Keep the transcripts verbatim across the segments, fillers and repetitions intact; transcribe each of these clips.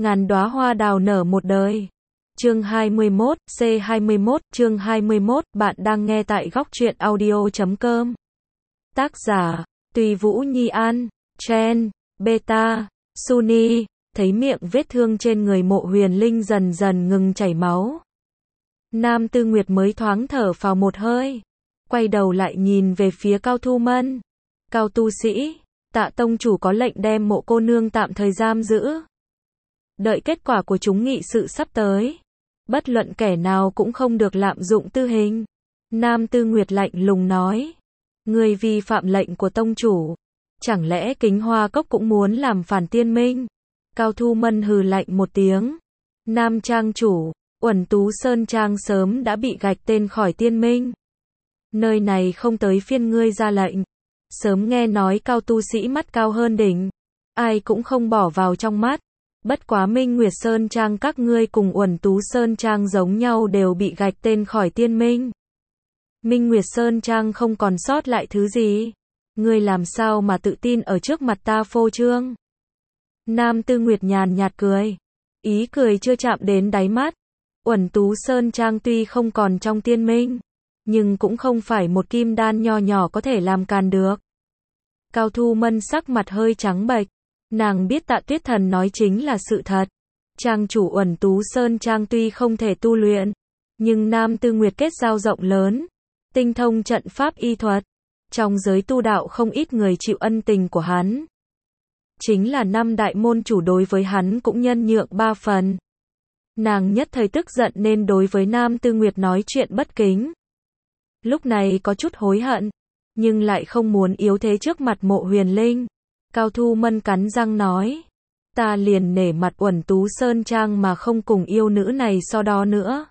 ngàn đóa hoa đào nở một đời. Chương hai mươi mốt, C hai mươi mốt, chương hai mươi mốt, bạn đang nghe tại góc truyện audio chấm com. Tác giả, Tùy Vũ Nhi An, Chen, Beta, Suni, thấy miệng vết thương trên người Mộ Huyền Linh dần dần ngừng chảy máu. Nam Tư Nguyệt mới thoáng thở phào một hơi, quay đầu lại nhìn về phía Cao Thu Mân. Cao tu sĩ, Tạ tông chủ có lệnh đem Mộ cô nương tạm thời giam giữ. Đợi kết quả của chúng nghị sự sắp tới. Bất luận kẻ nào cũng không được lạm dụng tư hình. Nam Tư Nguyệt lạnh lùng nói. Người vi phạm lệnh của tông chủ. Chẳng lẽ Kính Hoa Cốc cũng muốn làm phản tiên minh? Cao Thu Mân hừ lạnh một tiếng. Nam trang chủ, Uẩn Tú Sơn Trang sớm đã bị gạch tên khỏi tiên minh. Nơi này không tới phiên ngươi ra lệnh. Sớm nghe nói cao tu sĩ mắt cao hơn đỉnh. Ai cũng không bỏ vào trong mắt. Bất quá Minh Nguyệt Sơn Trang các ngươi cùng Uẩn Tú Sơn Trang giống nhau đều bị gạch tên khỏi tiên minh. Minh Nguyệt Sơn Trang không còn sót lại thứ gì. Ngươi làm sao mà tự tin ở trước mặt ta phô trương? Nam Tư Nguyệt nhàn nhạt cười. Ý cười chưa chạm đến đáy mắt. Uẩn Tú Sơn Trang tuy không còn trong tiên minh, nhưng cũng không phải một kim đan nho nhỏ có thể làm càn được. Cao Thu Mân sắc mặt hơi trắng bệch. Nàng biết Tạ Tuyết Thần nói chính là sự thật. Trang chủ Uẩn Tú Sơn Trang tuy không thể tu luyện, nhưng Nam Tư Nguyệt kết giao rộng lớn, tinh thông trận pháp y thuật. Trong giới tu đạo không ít người chịu ân tình của hắn. Chính là năm đại môn chủ đối với hắn cũng nhân nhượng ba phần. Nàng nhất thời tức giận nên đối với Nam Tư Nguyệt nói chuyện bất kính. Lúc này có chút hối hận, nhưng lại không muốn yếu thế trước mặt Mộ Huyền Linh. Cao Thu Mân cắn răng nói. Ta liền nể mặt Uẩn Tú Sơn Trang mà không cùng yêu nữ này so đo nữa.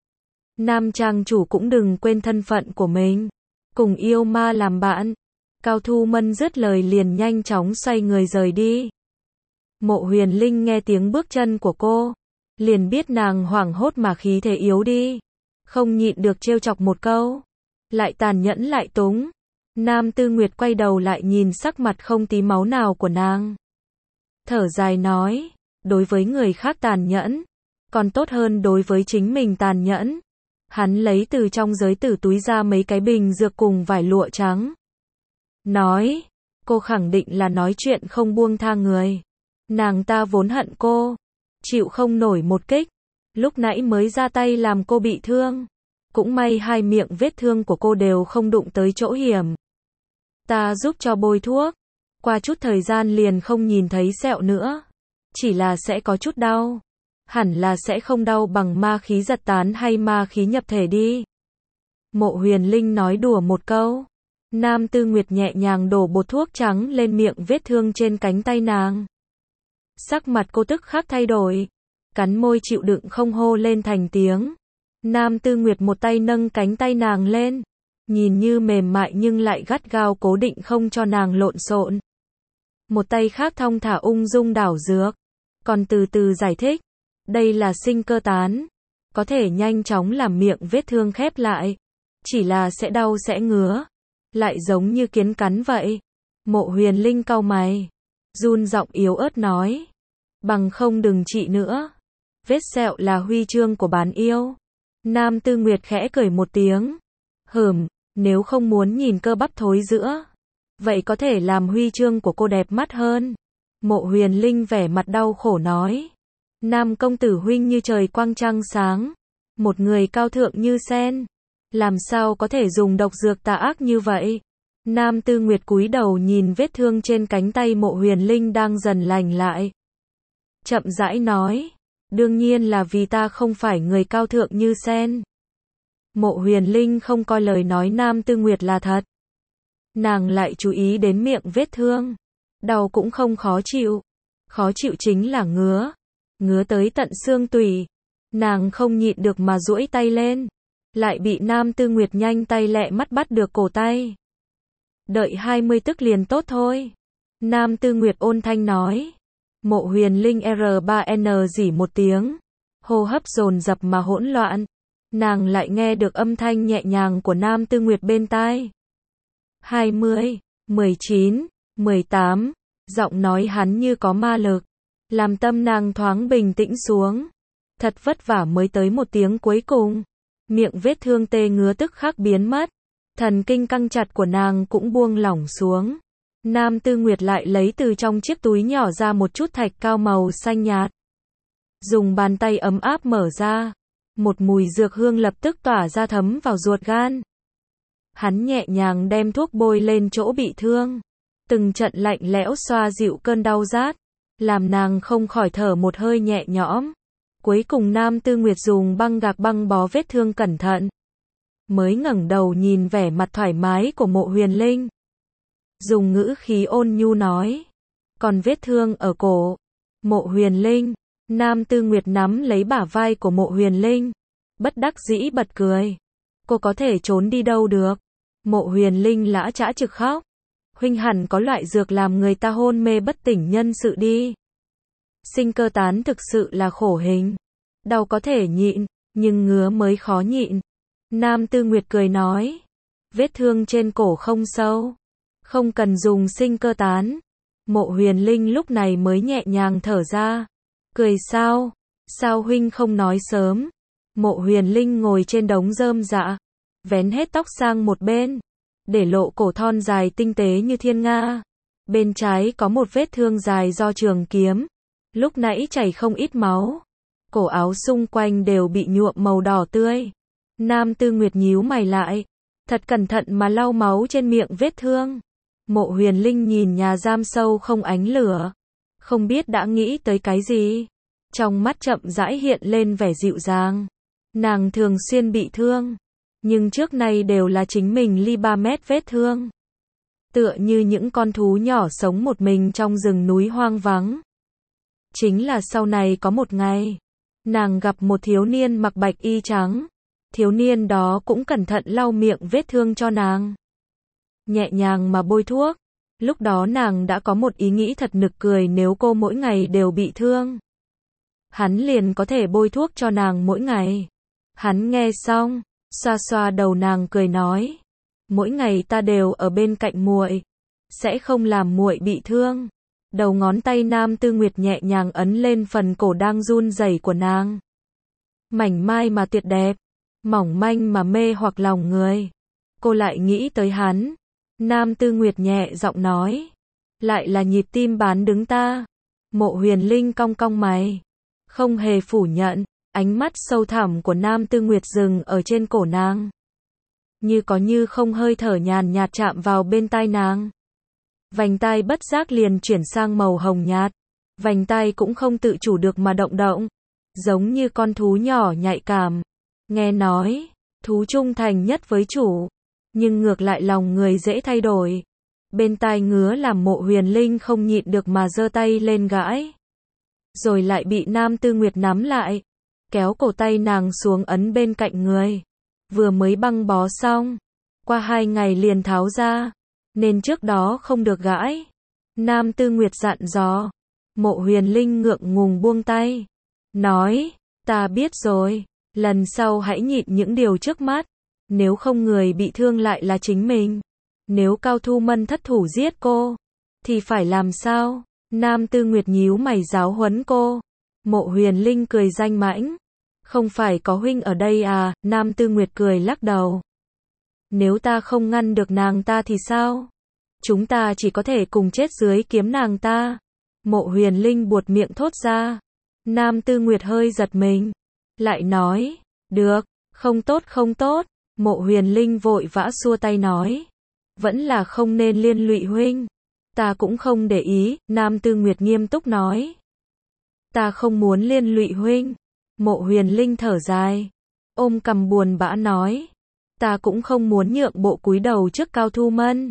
Nam trang chủ cũng đừng quên thân phận của mình. Cùng yêu ma làm bạn. Cao Thu Mân dứt lời liền nhanh chóng xoay người rời đi. Mộ Huyền Linh nghe tiếng bước chân của cô, liền biết nàng hoảng hốt mà khí thế yếu đi. Không nhịn được trêu chọc một câu. Lại tàn nhẫn lại túng. Nam Tư Nguyệt quay đầu lại nhìn sắc mặt không tí máu nào của nàng. Thở dài nói, đối với người khác tàn nhẫn, còn tốt hơn đối với chính mình tàn nhẫn. Hắn lấy từ trong giới tử túi ra mấy cái bình dược cùng vải lụa trắng. Nói, cô khẳng định là nói chuyện không buông tha người. Nàng ta vốn hận cô, chịu không nổi một kích, lúc nãy mới ra tay làm cô bị thương. Cũng may hai miệng vết thương của cô đều không đụng tới chỗ hiểm. Ta giúp cho bôi thuốc, qua chút thời gian liền không nhìn thấy sẹo nữa. Chỉ là sẽ có chút đau. Hẳn là sẽ không đau bằng ma khí giật tán hay ma khí nhập thể đi. Mộ Huyền Linh nói đùa một câu. Nam Tư Nguyệt nhẹ nhàng đổ bột thuốc trắng lên miệng vết thương trên cánh tay nàng. Sắc mặt cô tức khắc thay đổi. Cắn môi chịu đựng không hô lên thành tiếng. Nam Tư Nguyệt một tay nâng cánh tay nàng lên. Nhìn như mềm mại nhưng lại gắt gao cố định không cho nàng lộn xộn. Một tay khác thong thả ung dung đảo dược. Còn từ từ giải thích. Đây là sinh cơ tán. Có thể nhanh chóng làm miệng vết thương khép lại. Chỉ là sẽ đau sẽ ngứa. Lại giống như kiến cắn vậy. Mộ Huyền Linh cau mày. Run giọng yếu ớt nói. Bằng không đừng trị nữa. Vết sẹo là huy chương của bán yêu. Nam Tư Nguyệt khẽ cười một tiếng. Hừm, nếu không muốn nhìn cơ bắp thối giữa, vậy có thể làm huy chương của cô đẹp mắt hơn. Mộ Huyền Linh vẻ mặt đau khổ nói. Nam công tử huynh như trời quang trăng sáng. Một người cao thượng như sen. Làm sao có thể dùng độc dược tà ác như vậy? Nam Tư Nguyệt cúi đầu nhìn vết thương trên cánh tay Mộ Huyền Linh đang dần lành lại. Chậm rãi nói. Đương nhiên là vì ta không phải người cao thượng như sen. Mộ Huyền Linh không coi lời nói Nam Tư Nguyệt là thật. Nàng lại chú ý đến miệng vết thương. Đau cũng không khó chịu. Khó chịu chính là ngứa. Ngứa tới tận xương tủy. Nàng không nhịn được mà duỗi tay lên. Lại bị Nam Tư Nguyệt nhanh tay lẹ mắt bắt được cổ tay. Đợi hai mươi tức liền tốt thôi. Nam Tư Nguyệt ôn thanh nói. Mộ Huyền Linh R ba N rỉ một tiếng. Hô hấp dồn dập mà hỗn loạn. Nàng lại nghe được âm thanh nhẹ nhàng của Nam Tư Nguyệt bên tai. hai mươi, mười chín, mười tám, giọng nói hắn như có ma lực, làm tâm nàng thoáng bình tĩnh xuống. Thật vất vả mới tới một tiếng cuối cùng. Miệng vết thương tê ngứa tức khắc biến mất. Thần kinh căng chặt của nàng cũng buông lỏng xuống. Nam Tư Nguyệt lại lấy từ trong chiếc túi nhỏ ra một chút thạch cao màu xanh nhạt. Dùng bàn tay ấm áp mở ra. Một mùi dược hương lập tức tỏa ra thấm vào ruột gan. Hắn nhẹ nhàng đem thuốc bôi lên chỗ bị thương. Từng trận lạnh lẽo xoa dịu cơn đau rát. Làm nàng không khỏi thở một hơi nhẹ nhõm. Cuối cùng Nam Tư Nguyệt dùng băng gạc băng bó vết thương cẩn thận. Mới ngẩng đầu nhìn vẻ mặt thoải mái của Mộ Huyền Linh. Dùng ngữ khí ôn nhu nói. Còn vết thương ở cổ. Mộ Huyền Linh. Nam Tư Nguyệt nắm lấy bả vai của Mộ Huyền Linh. Bất đắc dĩ bật cười. Cô có thể trốn đi đâu được. Mộ Huyền Linh lã chã trực khóc. Huynh hẳn có loại dược làm người ta hôn mê bất tỉnh nhân sự đi. Sinh cơ tán thực sự là khổ hình. Đau có thể nhịn, nhưng ngứa mới khó nhịn. Nam Tư Nguyệt cười nói. Vết thương trên cổ không sâu. Không cần dùng sinh cơ tán. Mộ Huyền Linh lúc này mới nhẹ nhàng thở ra. Cười sao? Sao huynh không nói sớm? Mộ Huyền Linh ngồi trên đống rơm rạ. Vén hết tóc sang một bên. Để lộ cổ thon dài tinh tế như thiên nga. Bên trái có một vết thương dài do trường kiếm. Lúc nãy chảy không ít máu. Cổ áo xung quanh đều bị nhuộm màu đỏ tươi. Nam Tư Nguyệt nhíu mày lại. Thật cẩn thận mà lau máu trên miệng vết thương. Mộ Huyền Linh nhìn nhà giam sâu không ánh lửa. Không biết đã nghĩ tới cái gì. Trong mắt chậm rãi hiện lên vẻ dịu dàng. Nàng thường xuyên bị thương. Nhưng trước nay đều là chính mình ly ba mét vết thương. Tựa như những con thú nhỏ sống một mình trong rừng núi hoang vắng. Chính là sau này có một ngày. Nàng gặp một thiếu niên mặc bạch y trắng. Thiếu niên đó cũng cẩn thận lau miệng vết thương cho nàng. Nhẹ nhàng mà bôi thuốc. Lúc đó nàng đã có một ý nghĩ thật nực cười, nếu cô mỗi ngày đều bị thương. Hắn liền có thể bôi thuốc cho nàng mỗi ngày. Hắn nghe xong, xoa xoa đầu nàng cười nói. Mỗi ngày ta đều ở bên cạnh muội, sẽ không làm muội bị thương. Đầu ngón tay Nam Tư Nguyệt nhẹ nhàng ấn lên phần cổ đang run rẩy của nàng. Mảnh mai mà tuyệt đẹp, mỏng manh mà mê hoặc lòng người. Cô lại nghĩ tới hắn. Nam Tư Nguyệt nhẹ giọng nói. Lại là nhịp tim bán đứng ta. Mộ Huyền Linh cong cong mày. Không hề phủ nhận. Ánh mắt sâu thẳm của Nam Tư Nguyệt dừng ở trên cổ nàng. Như có như không hơi thở nhàn nhạt chạm vào bên tai nàng. Vành tai bất giác liền chuyển sang màu hồng nhạt. Vành tai cũng không tự chủ được mà động động. Giống như con thú nhỏ nhạy cảm. Nghe nói, thú trung thành nhất với chủ. Nhưng ngược lại lòng người dễ thay đổi. Bên tai ngứa làm Mộ Huyền Linh không nhịn được mà giơ tay lên gãi. Rồi lại bị Nam Tư Nguyệt nắm lại. Kéo cổ tay nàng xuống ấn bên cạnh người. Vừa mới băng bó xong. Qua hai ngày liền tháo ra. Nên trước đó không được gãi. Nam Tư Nguyệt dặn dò. Mộ Huyền Linh ngượng ngùng buông tay. Nói, ta biết rồi. Lần sau hãy nhịn những điều trước mắt. Nếu không người bị thương lại là chính mình. Nếu Cao Thu Mân thất thủ giết cô, thì phải làm sao? Nam Tư Nguyệt nhíu mày giáo huấn cô. Mộ Huyền Linh cười danh mãnh. Không phải có huynh ở đây à? Nam Tư Nguyệt cười lắc đầu. Nếu ta không ngăn được nàng ta thì sao? Chúng ta chỉ có thể cùng chết dưới kiếm nàng ta. Mộ Huyền Linh buột miệng thốt ra. Nam Tư Nguyệt hơi giật mình. Lại nói, được, không tốt không tốt. Mộ Huyền Linh vội vã xua tay nói. Vẫn là không nên liên lụy huynh. Ta cũng không để ý. Nam Tư Nguyệt nghiêm túc nói. Ta không muốn liên lụy huynh. Mộ Huyền Linh thở dài. Ôm cằm buồn bã nói. Ta cũng không muốn nhượng bộ cúi đầu trước Cao Thu Mân.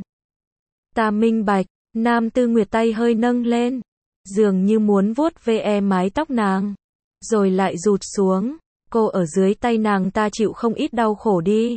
Ta minh bạch. Nam Tư Nguyệt tay hơi nâng lên. Dường như muốn vuốt ve mái tóc nàng. Rồi lại rụt xuống. Cô ở dưới tay nàng ta chịu không ít đau khổ đi.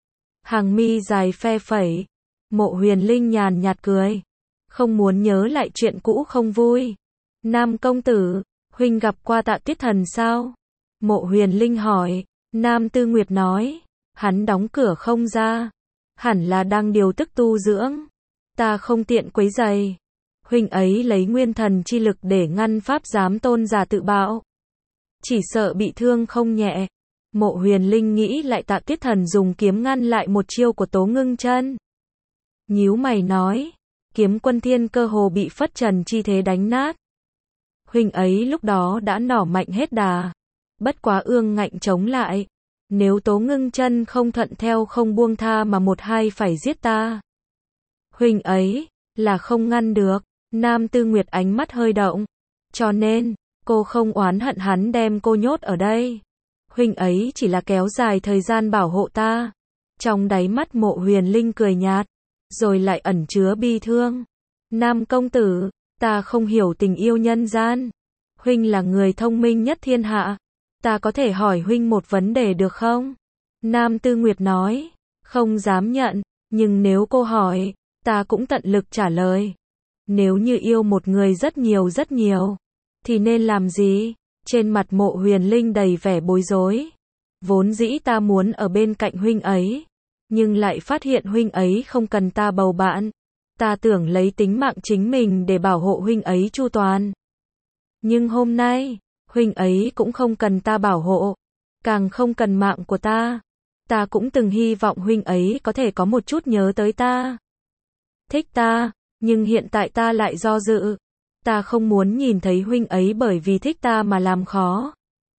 Hàng mi dài phe phẩy. Mộ Huyền Linh nhàn nhạt cười. Không muốn nhớ lại chuyện cũ không vui. Nam công tử, huynh gặp qua Tạ Tuyết Thần sao? Mộ Huyền Linh hỏi. Nam Tư Nguyệt nói. Hắn đóng cửa không ra. Hẳn là đang điều tức tu dưỡng. Ta không tiện quấy rầy. Huynh ấy lấy nguyên thần chi lực để ngăn pháp giám tôn giả tự bạo. Chỉ sợ bị thương không nhẹ. Mộ Huyền Linh nghĩ lại Tạ Tiết Thần dùng kiếm ngăn lại một chiêu của Tố Ngưng Chân. Nhíu mày nói, kiếm quân thiên cơ hồ bị phất trần chi thế đánh nát. Huynh ấy lúc đó đã nỏ mạnh hết đà. Bất quá ương ngạnh chống lại. Nếu Tố Ngưng Chân không thuận theo không buông tha mà một hai phải giết ta. Huynh ấy, là không ngăn được. Nam Tư Nguyệt ánh mắt hơi động. Cho nên, cô không oán hận hắn đem cô nhốt ở đây. Huynh ấy chỉ là kéo dài thời gian bảo hộ ta. Trong đáy mắt Mộ Huyền Linh cười nhạt, rồi lại ẩn chứa bi thương. Nam công tử, ta không hiểu tình yêu nhân gian. Huynh là người thông minh nhất thiên hạ. Ta có thể hỏi huynh một vấn đề được không? Nam Tư Nguyệt nói, không dám nhận, nhưng nếu cô hỏi, ta cũng tận lực trả lời. Nếu như yêu một người rất nhiều rất nhiều, thì nên làm gì? Trên mặt Mộ Huyền Linh đầy vẻ bối rối. Vốn dĩ ta muốn ở bên cạnh huynh ấy, nhưng lại phát hiện huynh ấy không cần ta bầu bạn. Ta tưởng lấy tính mạng chính mình để bảo hộ huynh ấy chu toàn. Nhưng hôm nay, huynh ấy cũng không cần ta bảo hộ, càng không cần mạng của ta. Ta cũng từng hy vọng huynh ấy có thể có một chút nhớ tới ta, thích ta, nhưng hiện tại ta lại do dự. Ta không muốn nhìn thấy huynh ấy bởi vì thích ta mà làm khó.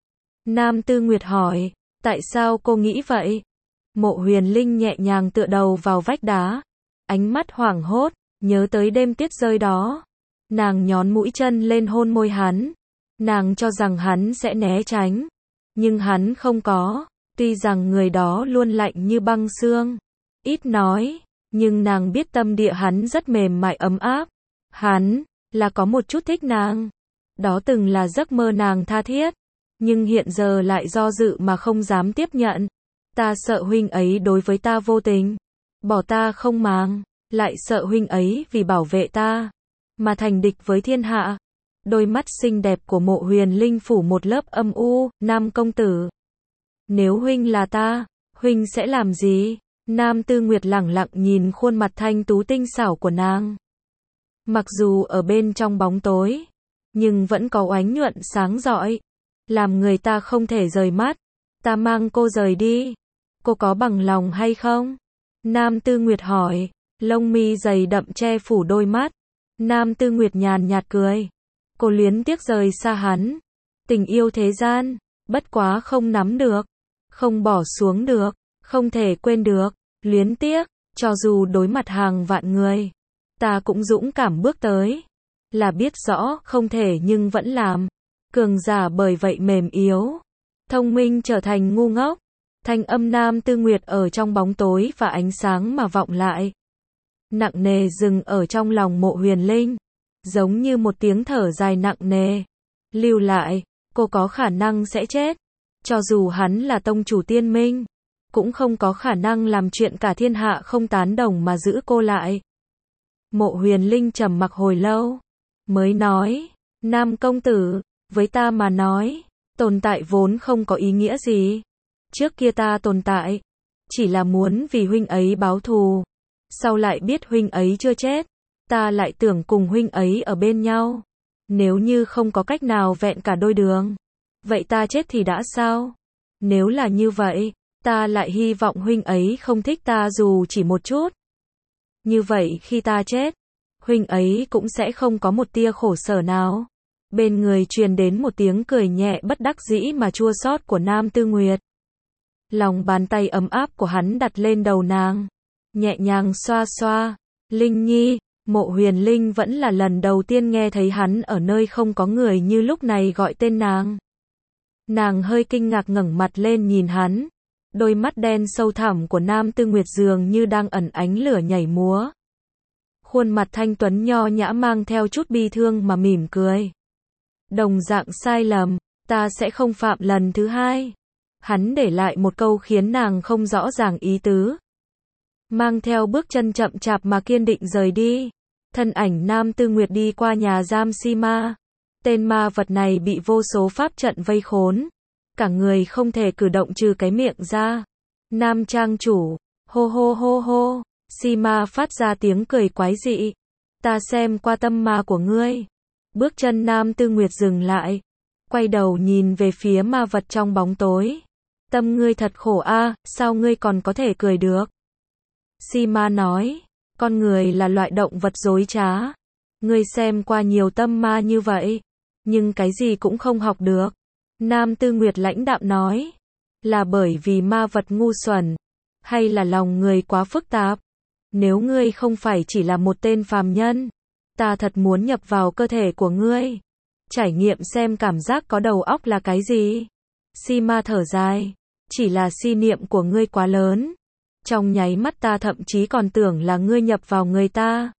Nam Tư Nguyệt hỏi, tại sao cô nghĩ vậy? Mộ Huyền Linh nhẹ nhàng tựa đầu vào vách đá, ánh mắt hoảng hốt, nhớ tới đêm tuyết rơi đó. Nàng nhón mũi chân lên hôn môi hắn. Nàng cho rằng hắn sẽ né tránh, nhưng hắn không có. Tuy rằng người đó luôn lạnh như băng xương, ít nói, nhưng nàng biết tâm địa hắn rất mềm mại ấm áp. Hắn là có một chút thích nàng. Đó từng là giấc mơ nàng tha thiết, nhưng hiện giờ lại do dự mà không dám tiếp nhận. Ta sợ huynh ấy đối với ta vô tình, bỏ ta không màng, lại sợ huynh ấy vì bảo vệ ta mà thành địch với thiên hạ. Đôi mắt xinh đẹp của Mộ Huyền Linh phủ một lớp âm u. Nam công tử, nếu huynh là ta, huynh sẽ làm gì? Nam Tư Nguyệt lẳng lặng nhìn khuôn mặt thanh tú tinh xảo của nàng. Mặc dù ở bên trong bóng tối, nhưng vẫn có oánh nhuận sáng rọi, làm người ta không thể rời mắt. Ta mang cô rời đi, cô có bằng lòng hay không? Nam Tư Nguyệt hỏi, lông mi dày đậm che phủ đôi mắt. Nam Tư Nguyệt nhàn nhạt cười. Cô luyến tiếc rời xa hắn. Tình yêu thế gian, bất quá không nắm được, không bỏ xuống được, không thể quên được. Luyến tiếc, cho dù đối mặt hàng vạn người, ta cũng dũng cảm bước tới. Là biết rõ không thể nhưng vẫn làm. Cường giả bởi vậy mềm yếu, thông minh trở thành ngu ngốc. Thanh âm Nam Tư Nguyệt ở trong bóng tối và ánh sáng mà vọng lại, nặng nề dừng ở trong lòng Mộ Huyền Linh, giống như một tiếng thở dài nặng nề. Lưu lại, cô có khả năng sẽ chết. Cho dù hắn là tông chủ tiên minh, cũng không có khả năng làm chuyện cả thiên hạ không tán đồng mà giữ cô lại. Mộ Huyền Linh trầm mặc hồi lâu, mới nói, Nam công tử, với ta mà nói, tồn tại vốn không có ý nghĩa gì. Trước kia ta tồn tại, chỉ là muốn vì huynh ấy báo thù. Sau lại biết huynh ấy chưa chết, ta lại tưởng cùng huynh ấy ở bên nhau. Nếu như không có cách nào vẹn cả đôi đường, vậy ta chết thì đã sao? Nếu là như vậy, ta lại hy vọng huynh ấy không thích ta dù chỉ một chút. Như vậy khi ta chết, huynh ấy cũng sẽ không có một tia khổ sở nào. Bên người truyền đến một tiếng cười nhẹ bất đắc dĩ mà chua xót của Nam Tư Nguyệt. Lòng bàn tay ấm áp của hắn đặt lên đầu nàng, nhẹ nhàng xoa xoa. Linh Nhi, Mộ Huyền Linh vẫn là lần đầu tiên nghe thấy hắn ở nơi không có người như lúc này gọi tên nàng. Nàng hơi kinh ngạc ngẩng mặt lên nhìn hắn. Đôi mắt đen sâu thẳm của Nam Tư Nguyệt dường như đang ẩn ánh lửa nhảy múa. Khuôn mặt thanh tuấn nho nhã mang theo chút bi thương mà mỉm cười. Đồng dạng sai lầm, ta sẽ không phạm lần thứ hai. Hắn để lại một câu khiến nàng không rõ ràng ý tứ. Mang theo bước chân chậm chạp mà kiên định rời đi. Thân ảnh Nam Tư Nguyệt đi qua nhà giam si ma. Tên ma vật này bị vô số pháp trận vây khốn. Cả người không thể cử động trừ cái miệng ra. Nam trang chủ, hô hô hô hô. Si ma phát ra tiếng cười quái dị. Ta xem qua tâm ma của ngươi. Bước chân Nam Tư Nguyệt dừng lại, quay đầu nhìn về phía ma vật trong bóng tối. Tâm ngươi thật khổ a, sao ngươi còn có thể cười được? Si ma nói, con người là loại động vật dối trá. Ngươi xem qua nhiều tâm ma như vậy, nhưng cái gì cũng không học được. Nam Tư Nguyệt lãnh đạm nói, là bởi vì ma vật ngu xuẩn, hay là lòng người quá phức tạp? Nếu ngươi không phải chỉ là một tên phàm nhân, ta thật muốn nhập vào cơ thể của ngươi, trải nghiệm xem cảm giác có đầu óc là cái gì. Si ma thở dài, chỉ là si niệm của ngươi quá lớn. Trong nháy mắt ta thậm chí còn tưởng là ngươi nhập vào người ta.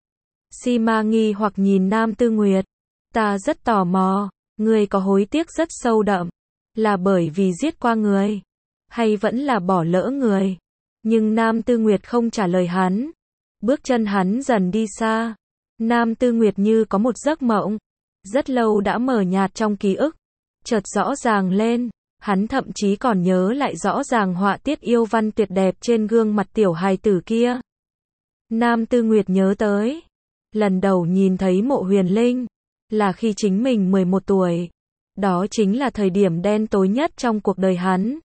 Si ma nghi hoặc nhìn Nam Tư Nguyệt. Ta rất tò mò, ngươi có hối tiếc rất sâu đậm, là bởi vì giết qua người, hay vẫn là bỏ lỡ người? Nhưng Nam Tư Nguyệt không trả lời hắn. Bước chân hắn dần đi xa. Nam Tư Nguyệt như có một giấc mộng, rất lâu đã mờ nhạt trong ký ức, chợt rõ ràng lên. Hắn thậm chí còn nhớ lại rõ ràng họa tiết yêu văn tuyệt đẹp trên gương mặt tiểu hài tử kia. Nam Tư Nguyệt nhớ tới, lần đầu nhìn thấy Mộ Huyền Linh, là khi chính mình mười một tuổi. Đó chính là thời điểm đen tối nhất trong cuộc đời hắn.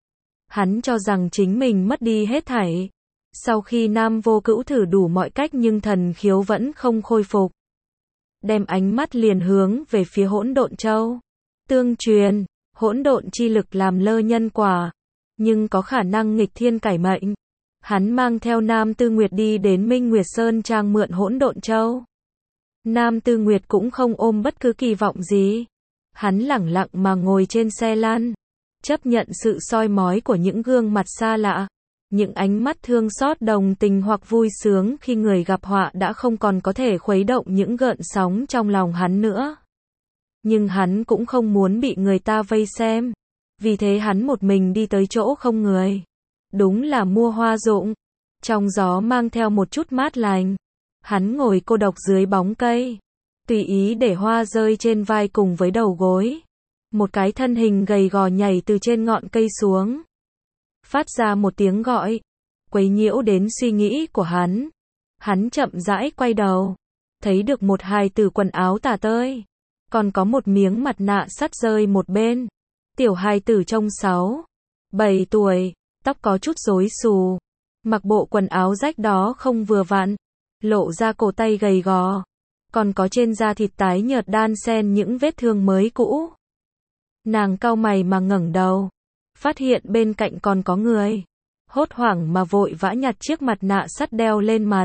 Hắn cho rằng chính mình mất đi hết thảy. Sau khi Nam Vô Cữu thử đủ mọi cách nhưng thần khiếu vẫn không khôi phục. Đem ánh mắt liền hướng về phía Hỗn Độn Châu. Tương truyền, hỗn độn chi lực làm lơ nhân quả, nhưng có khả năng nghịch thiên cải mệnh. Hắn mang theo Nam Tư Nguyệt đi đến Minh Nguyệt Sơn Trang mượn Hỗn Độn Châu. Nam Tư Nguyệt cũng không ôm bất cứ kỳ vọng gì. Hắn lẳng lặng mà ngồi trên xe lăn, chấp nhận sự soi mói của những gương mặt xa lạ, những ánh mắt thương xót đồng tình hoặc vui sướng khi người gặp họa đã không còn có thể khuấy động những gợn sóng trong lòng hắn nữa. Nhưng hắn cũng không muốn bị người ta vây xem, vì thế hắn một mình đi tới chỗ không người. Đúng là mua hoa rụng, trong gió mang theo một chút mát lành. Hắn ngồi cô độc dưới bóng cây, tùy ý để hoa rơi trên vai cùng với đầu gối. Một cái thân hình gầy gò nhảy từ trên ngọn cây xuống, phát ra một tiếng gọi, quấy nhiễu đến suy nghĩ của hắn. Hắn chậm rãi quay đầu, thấy được một hài tử quần áo tả tơi, còn có một miếng mặt nạ sắt rơi một bên. Tiểu hài tử trông sáu, bảy tuổi, tóc có chút rối xù, mặc bộ quần áo rách đó không vừa vặn, lộ ra cổ tay gầy gò, còn có trên da thịt tái nhợt đan xen những vết thương mới cũ. Nàng cau mày mà ngẩng đầu, phát hiện bên cạnh còn có người, hốt hoảng mà vội vã nhặt chiếc mặt nạ sắt đeo lên mặt,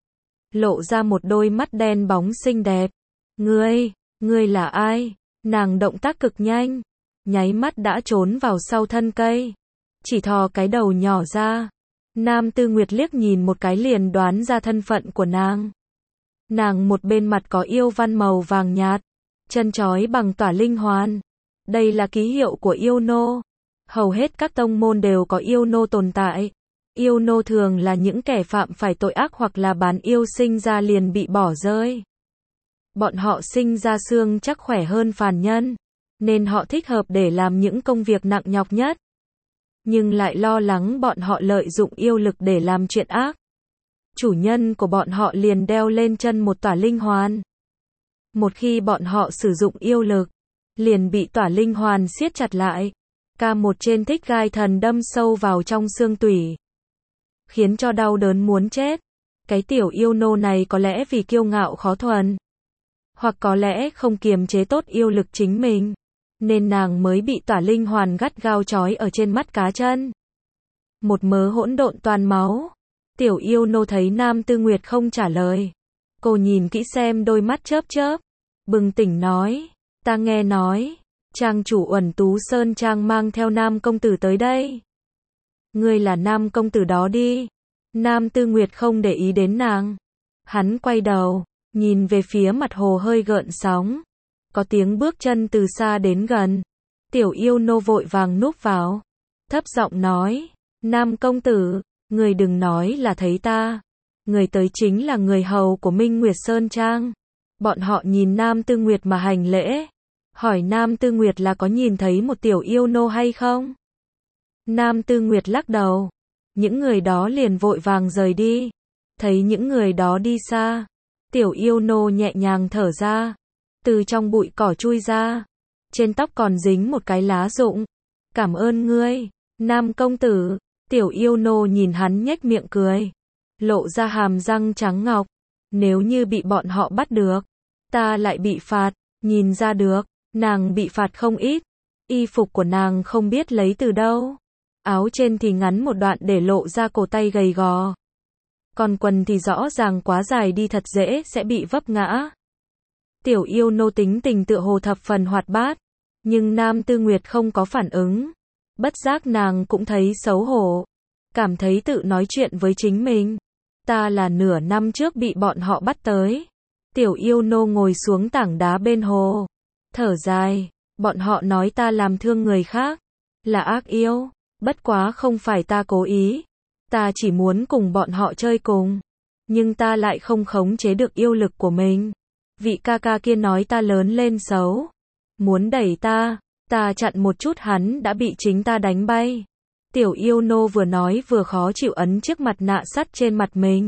lộ ra một đôi mắt đen bóng xinh đẹp. Ngươi, ngươi là ai? Nàng động tác cực nhanh, nháy mắt đã trốn vào sau thân cây, chỉ thò cái đầu nhỏ ra. Nam Tư Nguyệt liếc nhìn một cái liền đoán ra thân phận của nàng. Nàng một bên mặt có yêu văn màu vàng nhạt, chân trói bằng tỏa linh hoàn. Đây là ký hiệu của yêu nô. Hầu hết các tông môn đều có yêu nô tồn tại. Yêu nô thường là những kẻ phạm phải tội ác hoặc là bán yêu sinh ra liền bị bỏ rơi. Bọn họ sinh ra xương chắc khỏe hơn phàm nhân, nên họ thích hợp để làm những công việc nặng nhọc nhất. Nhưng lại lo lắng bọn họ lợi dụng yêu lực để làm chuyện ác. Chủ nhân của bọn họ liền đeo lên chân một tỏa linh hoàn. Một khi bọn họ sử dụng yêu lực, liền bị tỏa linh hoàn siết chặt lại. Ca một trên thích gai thần đâm sâu vào trong xương tủy, khiến cho đau đớn muốn chết. Cái tiểu yêu nô này có lẽ vì kiêu ngạo khó thuần, hoặc có lẽ không kiềm chế tốt yêu lực chính mình, nên nàng mới bị tỏa linh hoàn gắt gao trói ở trên mắt cá chân. Một mớ hỗn độn toàn máu. Tiểu yêu nô thấy Nam Tư Nguyệt không trả lời, cô nhìn kỹ xem đôi mắt chớp chớp, bừng tỉnh nói, ta nghe nói, trang chủ Uẩn Tú Sơn Trang mang theo Nam công tử tới đây. Ngươi là Nam công tử đó đi. Nam Tư Nguyệt không để ý đến nàng. Hắn quay đầu, nhìn về phía mặt hồ hơi gợn sóng. Có tiếng bước chân từ xa đến gần. Tiểu yêu nô vội vàng núp vào, thấp giọng nói, Nam công tử, người đừng nói là thấy ta. Người tới chính là người hầu của Minh Nguyệt Sơn Trang. Bọn họ nhìn Nam Tư Nguyệt mà hành lễ, hỏi Nam Tư Nguyệt là có nhìn thấy một tiểu yêu nô hay không. Nam Tư Nguyệt lắc đầu. Những người đó liền vội vàng rời đi. Thấy những người đó đi xa, Tiểu yêu nô nhẹ nhàng thở ra, từ trong bụi cỏ chui ra, trên tóc còn dính một cái lá rụng. Cảm ơn ngươi, Nam công tử. Tiểu yêu nô nhìn hắn nhếch miệng cười, lộ ra hàm răng trắng ngọc. Nếu như bị bọn họ bắt được, ta lại bị phạt. Nhìn ra được, nàng bị phạt không ít. Y phục của nàng không biết lấy từ đâu. Áo trên thì ngắn một đoạn để lộ ra cổ tay gầy gò. Còn quần thì rõ ràng quá dài đi thật dễ sẽ bị vấp ngã. Tiểu yêu nô tính tình tựa hồ thập phần hoạt bát, nhưng Nam Tư Nguyệt không có phản ứng. Bất giác nàng cũng thấy xấu hổ, cảm thấy tự nói chuyện với chính mình. Ta là nửa năm trước bị bọn họ bắt tới. Tiểu yêu nô ngồi xuống tảng đá bên hồ, thở dài, bọn họ nói ta làm thương người khác, là ác yêu, bất quá không phải ta cố ý. Ta chỉ muốn cùng bọn họ chơi cùng, nhưng ta lại không khống chế được yêu lực của mình. Vị ca ca kia nói ta lớn lên xấu, muốn đẩy ta, ta chặn một chút hắn đã bị chính ta đánh bay. Tiểu yêu nô vừa nói vừa khó chịu ấn chiếc mặt nạ sắt trên mặt mình.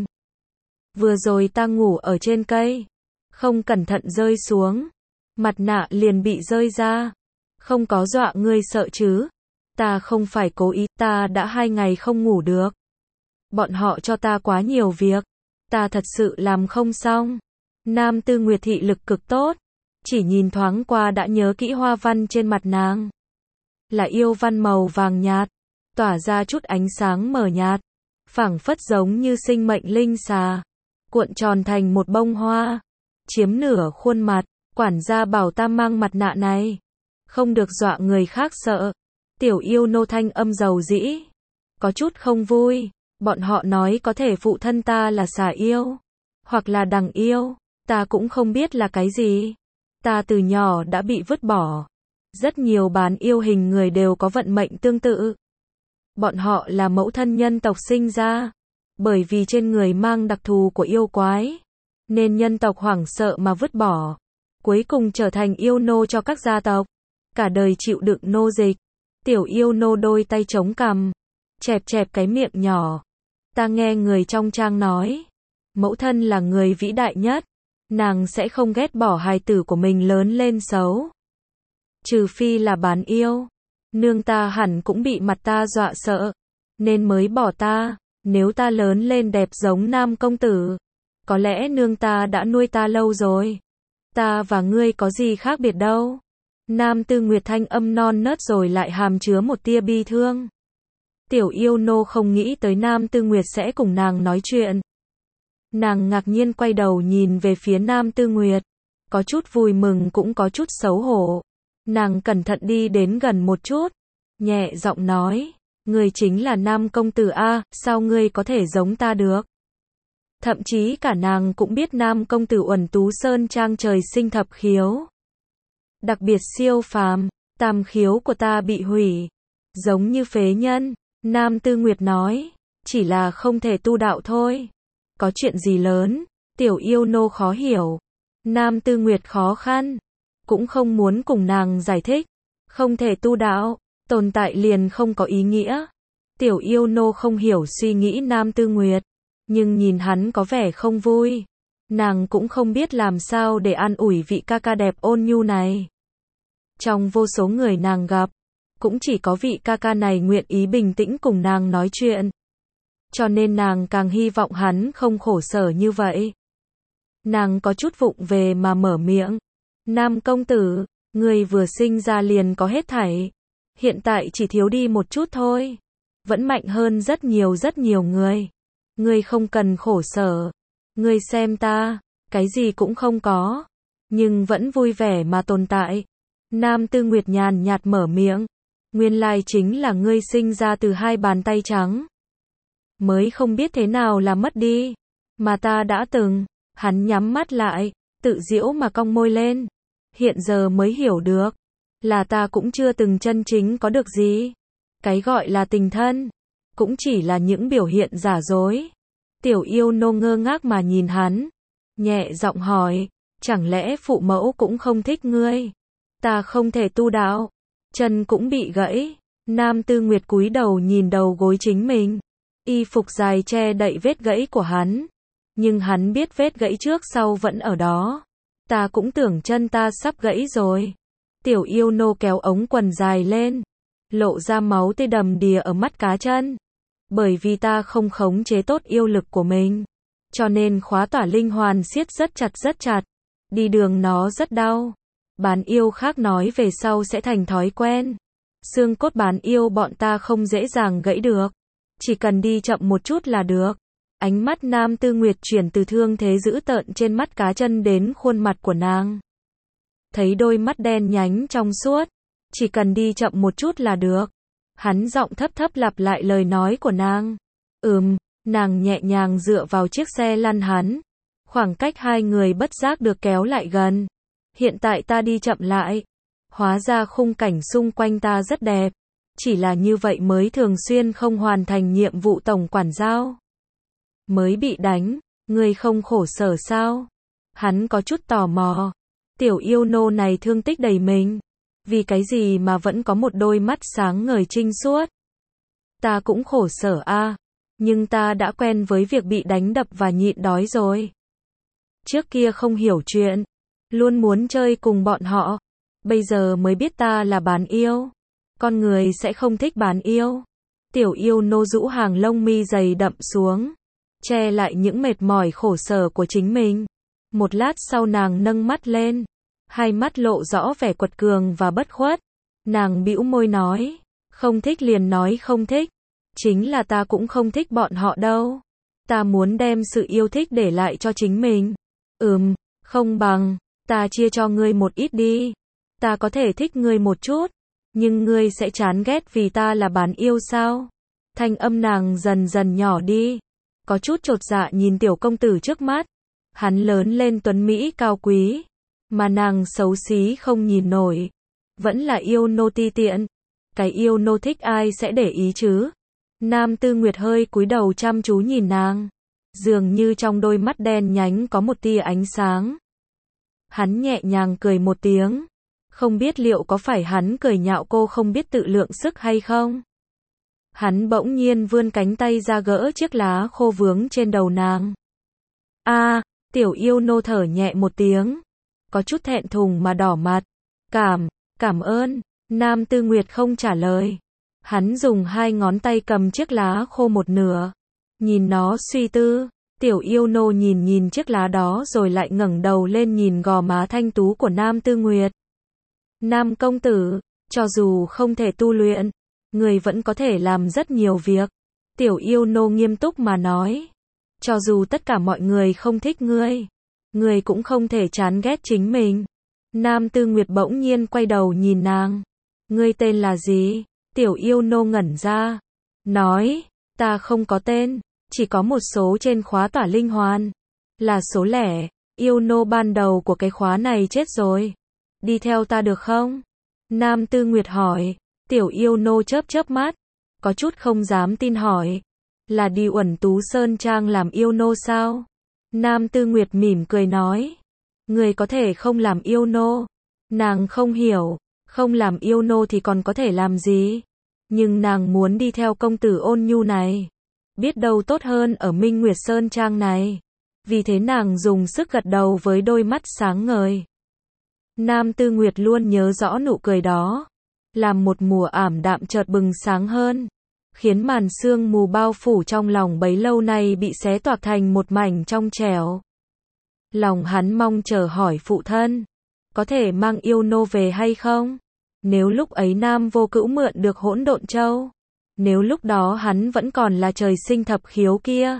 Vừa rồi ta ngủ ở trên cây, không cẩn thận rơi xuống, mặt nạ liền bị rơi ra. Không có dọa ngươi sợ chứ? Ta không phải cố ý, ta đã hai ngày không ngủ được. Bọn họ cho ta quá nhiều việc, ta thật sự làm không xong. Nam Tư Nguyệt thị lực cực tốt, chỉ nhìn thoáng qua đã nhớ kỹ hoa văn trên mặt nàng. Là yêu văn màu vàng nhạt, tỏa ra chút ánh sáng mờ nhạt, phảng phất giống như sinh mệnh linh xà, cuộn tròn thành một bông hoa, chiếm nửa khuôn mặt. Quản gia bảo ta mang mặt nạ này, không được dọa người khác sợ. Tiểu yêu nô thanh âm dầu dĩ, có chút không vui. Bọn họ nói có thể phụ thân ta là xà yêu, hoặc là đằng yêu, ta cũng không biết là cái gì. Ta từ nhỏ đã bị vứt bỏ. Rất nhiều bán yêu hình người đều có vận mệnh tương tự. Bọn họ là mẫu thân nhân tộc sinh ra, bởi vì trên người mang đặc thù của yêu quái, nên nhân tộc hoảng sợ mà vứt bỏ, cuối cùng trở thành yêu nô cho các gia tộc, cả đời chịu đựng nô dịch. Tiểu yêu nô đôi tay chống cằm, chẹp chẹp cái miệng nhỏ. Ta nghe người trong trang nói, mẫu thân là người vĩ đại nhất, nàng sẽ không ghét bỏ hài tử của mình lớn lên xấu. Trừ phi là bán yêu, nương ta hẳn cũng bị mặt ta dọa sợ, nên mới bỏ ta. Nếu ta lớn lên đẹp giống Nam công tử, có lẽ nương ta đã nuôi ta lâu rồi. Ta và ngươi có gì khác biệt đâu. Nam Tư Nguyệt thanh âm non nớt rồi lại hàm chứa một tia bi thương. Tiểu yêu nô không nghĩ tới Nam Tư Nguyệt sẽ cùng nàng nói chuyện. Nàng ngạc nhiên quay đầu nhìn về phía Nam Tư Nguyệt, có chút vui mừng cũng có chút xấu hổ. Nàng cẩn thận đi đến gần một chút, nhẹ giọng nói, ngươi chính là Nam công tử a, sao ngươi có thể giống ta được? Thậm chí cả nàng cũng biết Nam công tử Uẩn Tú Sơn Trang trời sinh thập khiếu, đặc biệt siêu phàm. Tam khiếu của ta bị hủy, giống như phế nhân. Nam Tư Nguyệt nói, chỉ là không thể tu đạo thôi. Có chuyện gì lớn? Tiểu yêu nô khó hiểu. Nam Tư Nguyệt khó khăn, cũng không muốn cùng nàng giải thích. Không thể tu đạo, tồn tại liền không có ý nghĩa. Tiểu yêu nô không hiểu suy nghĩ Nam Tư Nguyệt, nhưng nhìn hắn có vẻ không vui, nàng cũng không biết làm sao để an ủi vị ca ca đẹp ôn nhu này. Trong vô số người nàng gặp, cũng chỉ có vị ca ca này nguyện ý bình tĩnh cùng nàng nói chuyện. Cho nên nàng càng hy vọng hắn không khổ sở như vậy. Nàng có chút vụng về mà mở miệng. Nam công tử, người vừa sinh ra liền có hết thảy. Hiện tại chỉ thiếu đi một chút thôi. Vẫn mạnh hơn rất nhiều rất nhiều người. Ngươi không cần khổ sở. Ngươi xem ta, cái gì cũng không có, nhưng vẫn vui vẻ mà tồn tại. Nam Tư Nguyệt nhàn nhạt mở miệng. Nguyên lai chính là ngươi sinh ra từ hai bàn tay trắng. Mới không biết thế nào là mất đi. Mà ta đã từng. Hắn nhắm mắt lại, tự giễu mà cong môi lên. Hiện giờ mới hiểu được, là ta cũng chưa từng chân chính có được gì. Cái gọi là tình thân, cũng chỉ là những biểu hiện giả dối. Tiểu yêu nô ngơ ngác mà nhìn hắn, nhẹ giọng hỏi, chẳng lẽ phụ mẫu cũng không thích ngươi? Ta không thể tu đạo, chân cũng bị gãy. Nam Tư Nguyệt cúi đầu nhìn đầu gối chính mình, y phục dài che đậy vết gãy của hắn. Nhưng hắn biết vết gãy trước sau vẫn ở đó. Ta cũng tưởng chân ta sắp gãy rồi. Tiểu yêu nô kéo ống quần dài lên, lộ ra máu tươi đầm đìa ở mắt cá chân. Bởi vì ta không khống chế tốt yêu lực của mình, cho nên khóa tỏa linh hoàn siết rất chặt rất chặt. Đi đường nó rất đau. Bán yêu khác nói về sau sẽ thành thói quen. Xương cốt bán yêu bọn ta không dễ dàng gãy được. Chỉ cần đi chậm một chút là được. Ánh mắt Nam Tư Nguyệt chuyển từ thương thế dữ tợn trên mắt cá chân đến khuôn mặt của nàng. Thấy đôi mắt đen nhánh trong suốt. Chỉ cần đi chậm một chút là được. Hắn giọng thấp thấp lặp lại lời nói của nàng. Ừm, nàng nhẹ nhàng dựa vào chiếc xe lăn hắn. Khoảng cách hai người bất giác được kéo lại gần. Hiện tại ta đi chậm lại. Hóa ra khung cảnh xung quanh ta rất đẹp. Chỉ là như vậy mới thường xuyên không hoàn thành nhiệm vụ tổng quản giao. Mới bị đánh, ngươi không khổ sở sao? Hắn có chút tò mò. Tiểu yêu nô này thương tích đầy mình. Vì cái gì mà vẫn có một đôi mắt sáng ngời trinh suốt? Ta cũng khổ sở a, nhưng ta đã quen với việc bị đánh đập và nhịn đói rồi. Trước kia không hiểu chuyện, luôn muốn chơi cùng bọn họ. Bây giờ mới biết ta là bán yêu. Con người sẽ không thích bán yêu. Tiểu yêu nô rũ hàng lông mi dày đậm xuống, che lại những mệt mỏi khổ sở của chính mình. Một lát sau nàng nâng mắt lên, hai mắt lộ rõ vẻ quật cường và bất khuất. Nàng bĩu môi nói, không thích liền nói không thích. Chính là ta cũng không thích bọn họ đâu. Ta muốn đem sự yêu thích để lại cho chính mình. Ừm, không bằng, ta chia cho ngươi một ít đi. Ta có thể thích ngươi một chút, nhưng ngươi sẽ chán ghét vì ta là bán yêu sao? Thanh âm nàng dần dần nhỏ đi. Có chút chột dạ nhìn tiểu công tử trước mắt. Hắn lớn lên tuấn mỹ cao quý, mà nàng xấu xí không nhìn nổi. Vẫn là yêu nô ti tiện. Cái yêu nô thích ai sẽ để ý chứ? Nam Tư Nguyệt hơi cúi đầu chăm chú nhìn nàng. Dường như trong đôi mắt đen nhánh có một tia ánh sáng. Hắn nhẹ nhàng cười một tiếng. Không biết liệu có phải hắn cười nhạo cô không biết tự lượng sức hay không? Hắn bỗng nhiên vươn cánh tay ra gỡ chiếc lá khô vướng trên đầu nàng. A, à, tiểu yêu nô thở nhẹ một tiếng. Có chút thẹn thùng mà đỏ mặt. Cảm, cảm ơn. Nam Tư Nguyệt không trả lời. Hắn dùng hai ngón tay cầm chiếc lá khô một nửa. Nhìn nó suy tư. Tiểu yêu nô nhìn nhìn chiếc lá đó rồi lại ngẩng đầu lên nhìn gò má thanh tú của Nam Tư Nguyệt. Nam công tử, cho dù không thể tu luyện, người vẫn có thể làm rất nhiều việc. Tiểu yêu nô nghiêm túc mà nói. Cho dù tất cả mọi người không thích ngươi, ngươi cũng không thể chán ghét chính mình. Nam Tư Nguyệt bỗng nhiên quay đầu nhìn nàng. Ngươi tên là gì? Tiểu yêu nô ngẩn ra. Nói, ta không có tên, chỉ có một số trên khóa tỏa linh hoàn. Là số lẻ, yêu nô ban đầu của cái khóa này chết rồi. Đi theo ta được không? Nam Tư Nguyệt hỏi. Tiểu yêu nô chớp chớp mắt, có chút không dám tin hỏi. Là đi Uẩn Tú Sơn Trang làm yêu nô sao? Nam Tư Nguyệt mỉm cười nói. Người có thể không làm yêu nô. Nàng không hiểu, không làm yêu nô thì còn có thể làm gì? Nhưng nàng muốn đi theo công tử ôn nhu này. Biết đâu tốt hơn ở Minh Nguyệt Sơn Trang này. Vì thế nàng dùng sức gật đầu với đôi mắt sáng ngời. Nam Tư Nguyệt luôn nhớ rõ nụ cười đó. Làm một mùa ảm đạm chợt bừng sáng hơn. Khiến màn sương mù bao phủ trong lòng bấy lâu nay bị xé toạc thành một mảnh trong trẻo. Lòng hắn mong chờ hỏi phụ thân. Có thể mang yêu nô về hay không? Nếu lúc ấy Nam Vô Cữu mượn được hỗn độn châu. Nếu lúc đó hắn vẫn còn là trời sinh thập khiếu kia.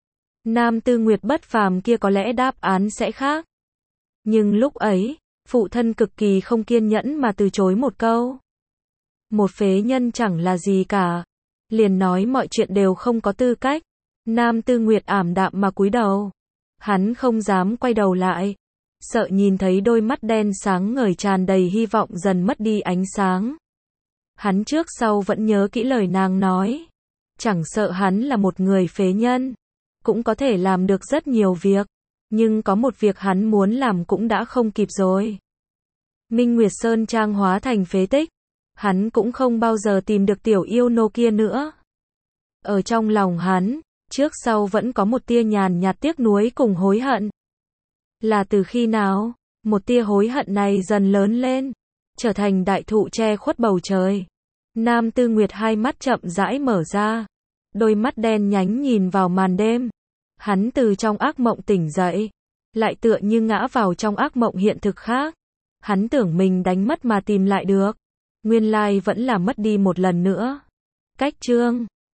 Nam Tư Nguyệt bất phàm kia có lẽ đáp án sẽ khác. Nhưng lúc ấy, phụ thân cực kỳ không kiên nhẫn mà từ chối một câu. Một phế nhân chẳng là gì cả. Liền nói mọi chuyện đều không có tư cách. Nam Tư Nguyệt ảm đạm mà cúi đầu. Hắn không dám quay đầu lại. Sợ nhìn thấy đôi mắt đen sáng ngời tràn đầy hy vọng dần mất đi ánh sáng. Hắn trước sau vẫn nhớ kỹ lời nàng nói. Chẳng sợ hắn là một người phế nhân. Cũng có thể làm được rất nhiều việc. Nhưng có một việc hắn muốn làm cũng đã không kịp rồi. Minh Nguyệt Sơn Trang hóa thành phế tích. Hắn cũng không bao giờ tìm được tiểu yêu nô kia nữa. Ở trong lòng hắn, Trước sau vẫn có một tia nhàn nhạt tiếc nuối cùng hối hận. Là từ khi nào? Một tia hối hận này dần lớn lên, trở thành đại thụ che khuất bầu trời. Nam Tư Nguyệt hai mắt chậm rãi mở ra, đôi mắt đen nhánh nhìn vào màn đêm. Hắn từ trong ác mộng tỉnh dậy, lại tựa như ngã vào trong ác mộng hiện thực khác. Hắn tưởng mình đánh mất mà tìm lại được, nguyên lai vẫn là mất đi một lần nữa. Cách chương